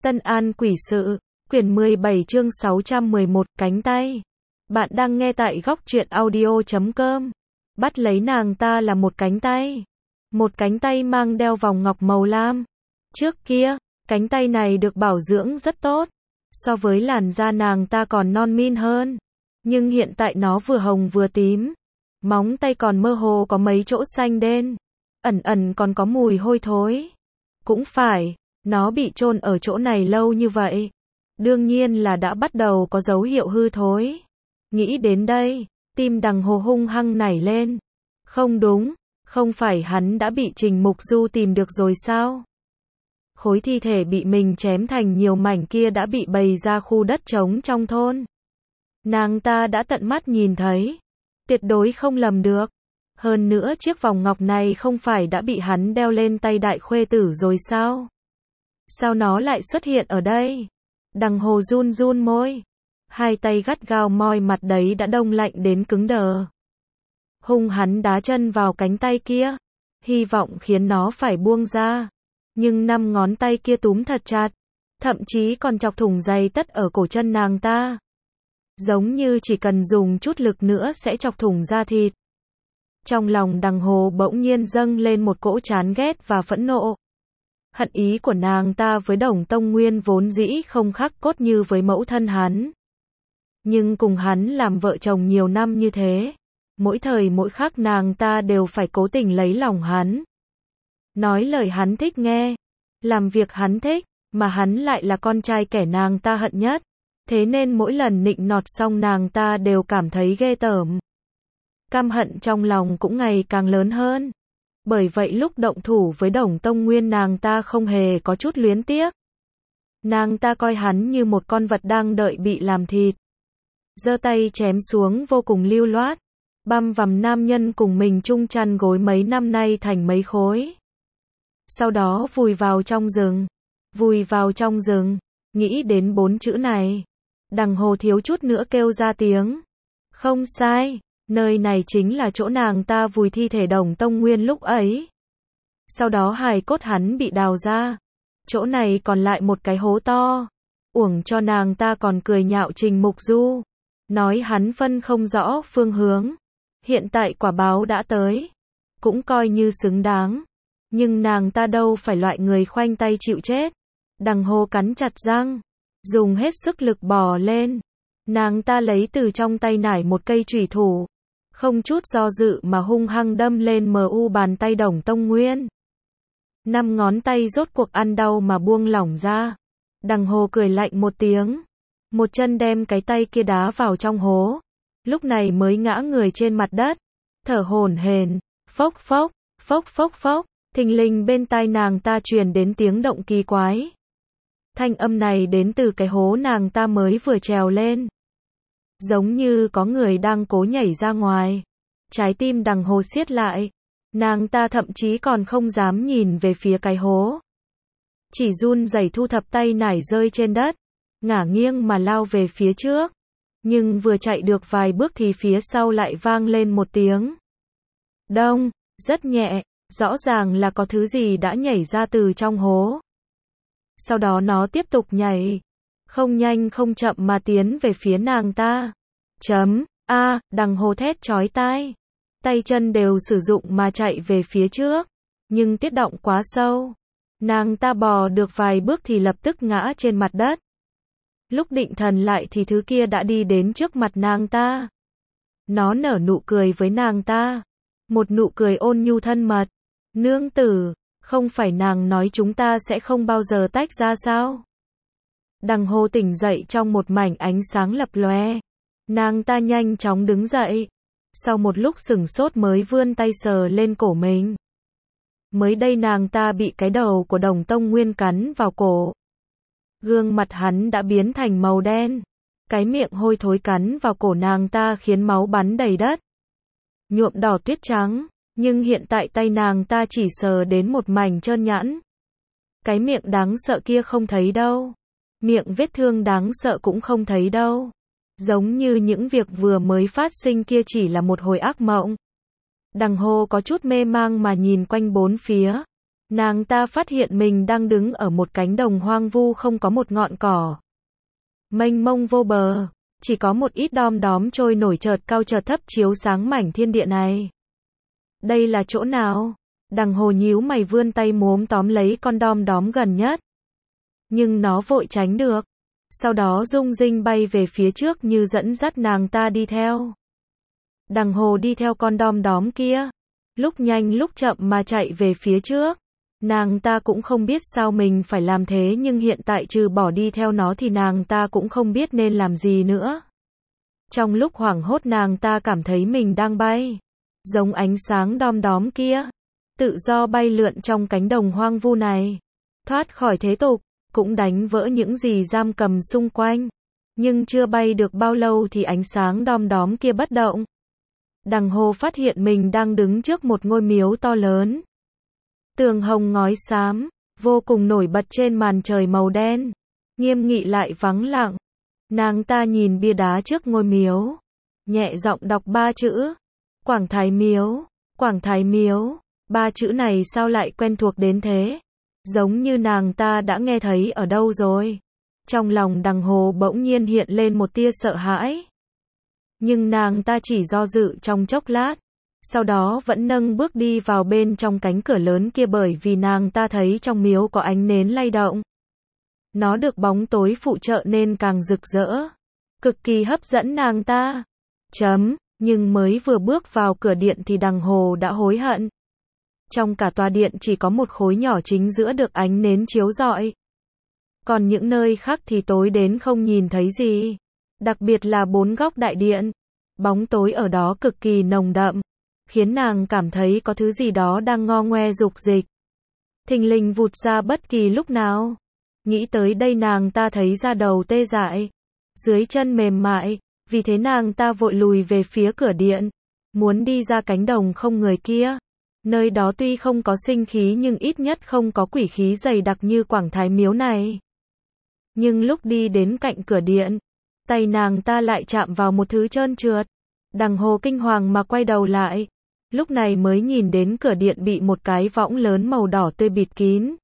Tân An Quỷ Sự, quyển 17 chương 611, cánh tay. Bạn đang nghe tại góc truyện audio.com. Bắt lấy nàng ta là một cánh tay. Một cánh tay mang đeo vòng ngọc màu lam. Trước kia, cánh tay này được bảo dưỡng rất tốt. So với làn da nàng ta còn non min hơn. Nhưng hiện tại nó vừa hồng vừa tím. Móng tay còn mơ hồ có mấy chỗ xanh đen. Ẩn ẩn còn có mùi hôi thối. Cũng phải, nó bị chôn ở chỗ này lâu như vậy. Đương nhiên là đã bắt đầu có dấu hiệu hư thối. Nghĩ đến đây, tim Đằng Hồ hung hăng nảy lên. Không đúng, không phải hắn đã bị Trình Mục Du tìm được rồi sao? Khối thi thể bị mình chém thành nhiều mảnh kia đã bị bày ra khu đất trống trong thôn. Nàng ta đã tận mắt nhìn thấy. Tuyệt đối không lầm được. Hơn nữa chiếc vòng ngọc này không phải đã bị hắn đeo lên tay đại khuê tử rồi sao? Sao nó lại xuất hiện ở đây? Đằng Hồ run run môi. Hai tay gắt gao moi mặt đấy đã đông lạnh đến cứng đờ. Hung hắn đá chân vào cánh tay kia. Hy vọng khiến nó phải buông ra. Nhưng 5 ngón tay kia túm thật chặt. Thậm chí còn chọc thủng giày tất ở cổ chân nàng ta. Giống như chỉ cần dùng chút lực nữa sẽ chọc thủng da thịt. Trong lòng Đằng Hồ bỗng nhiên dâng lên một cỗ chán ghét và phẫn nộ. Hận ý của nàng ta với Đồng Tông Nguyên vốn dĩ không khắc cốt như với mẫu thân hắn. Nhưng cùng hắn làm vợ chồng nhiều năm như thế, mỗi thời mỗi khắc nàng ta đều phải cố tình lấy lòng hắn. Nói lời hắn thích nghe, làm việc hắn thích, mà hắn lại là con trai kẻ nàng ta hận nhất. Thế nên mỗi lần nịnh nọt xong nàng ta đều cảm thấy ghê tởm. Căm hận trong lòng cũng ngày càng lớn hơn. Bởi vậy lúc động thủ với Đồng Tông Nguyên nàng ta không hề có chút luyến tiếc. Nàng ta coi hắn như một con vật đang đợi bị làm thịt. Giơ tay chém xuống vô cùng lưu loát. Băm vằm nam nhân cùng mình chung chăn gối mấy năm nay thành mấy khối. Sau đó vùi vào trong rừng. Vùi vào trong rừng. Nghĩ đến 4 chữ này. Đằng Hồ thiếu chút nữa kêu ra tiếng. Không sai. Nơi này chính là chỗ nàng ta vùi thi thể Đồng Tông Nguyên lúc ấy. Sau đó hài cốt hắn bị đào ra. Chỗ này còn lại một cái hố to. Uổng cho nàng ta còn cười nhạo Trình Mục Du. Nói hắn phân không rõ phương hướng. Hiện tại quả báo đã tới. Cũng coi như xứng đáng. Nhưng nàng ta đâu phải loại người khoanh tay chịu chết. Đằng Hồ cắn chặt răng. Dùng hết sức lực bò lên. Nàng ta lấy từ trong tay nải một cây chủy thủ. Không chút do dự mà hung hăng đâm lên bàn tay Đồng Tông Nguyên. 5 ngón tay rốt cuộc ăn đau mà buông lỏng ra. Đằng Hồ cười lạnh một tiếng. Một chân đem cái tay kia đá vào trong hố. Lúc này mới ngã người trên mặt đất. Thở hổn hển. Phốc phốc, phốc phốc phốc. Thình lình bên tai nàng ta truyền đến tiếng động kỳ quái. Thanh âm này đến từ cái hố nàng ta mới vừa trèo lên. Giống như có người đang cố nhảy ra ngoài. Trái tim Đằng Hồ siết lại. Nàng ta thậm chí còn không dám nhìn về phía cái hố. Chỉ run rẩy thu thập tay nải rơi trên đất. Ngả nghiêng mà lao về phía trước. Nhưng vừa chạy được vài bước thì phía sau lại vang lên một tiếng. Đông, rất nhẹ. Rõ ràng là có thứ gì đã nhảy ra từ trong hố. Sau đó nó tiếp tục nhảy. Không nhanh không chậm mà tiến về phía nàng ta. Đằng Hồ thét chói tai. Tay chân đều sử dụng mà chạy về phía trước. Nhưng tiết động quá sâu. Nàng ta bò được vài bước thì lập tức ngã trên mặt đất. Lúc định thần lại thì thứ kia đã đi đến trước mặt nàng ta. Nó nở nụ cười với nàng ta. Một nụ cười ôn nhu thân mật. Nương tử, không phải nàng nói chúng ta sẽ không bao giờ tách ra sao? Đằng Hồ tỉnh dậy trong một mảnh ánh sáng lập lòe. Nàng ta nhanh chóng đứng dậy. Sau một lúc sửng sốt mới vươn tay sờ lên cổ mình. Mới đây nàng ta bị cái đầu của Đồng Tông Nguyên cắn vào cổ. Gương mặt hắn đã biến thành màu đen. Cái miệng hôi thối cắn vào cổ nàng ta khiến máu bắn đầy đất. Nhuộm đỏ tuyết trắng. Nhưng hiện tại tay nàng ta chỉ sờ đến một mảnh trơn nhẵn. Cái miệng đáng sợ kia không thấy đâu. Miệng vết thương đáng sợ cũng không thấy đâu. Giống như những việc vừa mới phát sinh kia chỉ là một hồi ác mộng. Đằng Hồ có chút mê mang mà nhìn quanh bốn phía. Nàng ta phát hiện mình đang đứng ở một cánh đồng hoang vu không có một ngọn cỏ. Mênh mông vô bờ, chỉ có một ít đom đóm trôi nổi chợt cao chợt thấp chiếu sáng mảnh thiên địa này. Đây là chỗ nào? Đằng Hồ nhíu mày vươn tay múm tóm lấy con đom đóm gần nhất. Nhưng nó vội tránh được. Sau đó rung rinh bay về phía trước như dẫn dắt nàng ta đi theo. Đằng Hồ đi theo con đom đóm kia. Lúc nhanh lúc chậm mà chạy về phía trước. Nàng ta cũng không biết sao mình phải làm thế nhưng hiện tại trừ bỏ đi theo nó thì nàng ta cũng không biết nên làm gì nữa. Trong lúc hoảng hốt nàng ta cảm thấy mình đang bay. Giống ánh sáng đom đóm kia. Tự do bay lượn trong cánh đồng hoang vu này. Thoát khỏi thế tục, cũng đánh vỡ những gì giam cầm xung quanh. Nhưng chưa bay được bao lâu thì ánh sáng đom đóm kia bất động. Đằng Hồ phát hiện mình đang đứng trước một ngôi miếu to lớn. Tường hồng ngói xám, vô cùng nổi bật trên màn trời màu đen. Nghiêm nghị lại vắng lặng. Nàng ta nhìn bia đá trước ngôi miếu. Nhẹ giọng đọc 3 chữ. Quảng Thái Miếu, Quảng Thái Miếu. 3 chữ này sao lại quen thuộc đến thế? Giống như nàng ta đã nghe thấy ở đâu rồi. Trong lòng Đằng Hồ bỗng nhiên hiện lên một tia sợ hãi. Nhưng nàng ta chỉ do dự trong chốc lát. Sau đó vẫn nâng bước đi vào bên trong cánh cửa lớn kia bởi vì nàng ta thấy trong miếu có ánh nến lay động. Nó được bóng tối phụ trợ nên càng rực rỡ. Cực kỳ hấp dẫn nàng ta. Nhưng mới vừa bước vào cửa điện thì Đằng Hồ đã hối hận. Trong cả tòa điện chỉ có một khối nhỏ chính giữa được ánh nến chiếu rọi. Còn những nơi khác thì tối đến không nhìn thấy gì. Đặc biệt là 4 góc đại điện. Bóng tối ở đó cực kỳ nồng đậm. Khiến nàng cảm thấy có thứ gì đó đang ngo ngoe dục dịch. Thình lình vụt ra bất kỳ lúc nào. Nghĩ tới đây nàng ta thấy da đầu tê dại. Dưới chân mềm mại. Vì thế nàng ta vội lùi về phía cửa điện. Muốn đi ra cánh đồng không người kia. Nơi đó tuy không có sinh khí nhưng ít nhất không có quỷ khí dày đặc như Quảng Thái Miếu này. Nhưng lúc đi đến cạnh cửa điện, tay nàng ta lại chạm vào một thứ trơn trượt. Đằng Hồ kinh hoàng mà quay đầu lại. Lúc này mới nhìn đến cửa điện bị một cái võng lớn màu đỏ tươi bịt kín.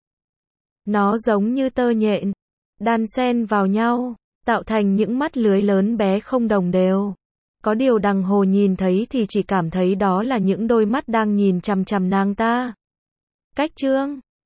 Nó giống như tơ nhện, đan xen vào nhau, tạo thành những mắt lưới lớn bé không đồng đều. Có điều Đằng Hồ nhìn thấy thì chỉ cảm thấy đó là những đôi mắt đang nhìn chằm chằm nàng ta. Cách chương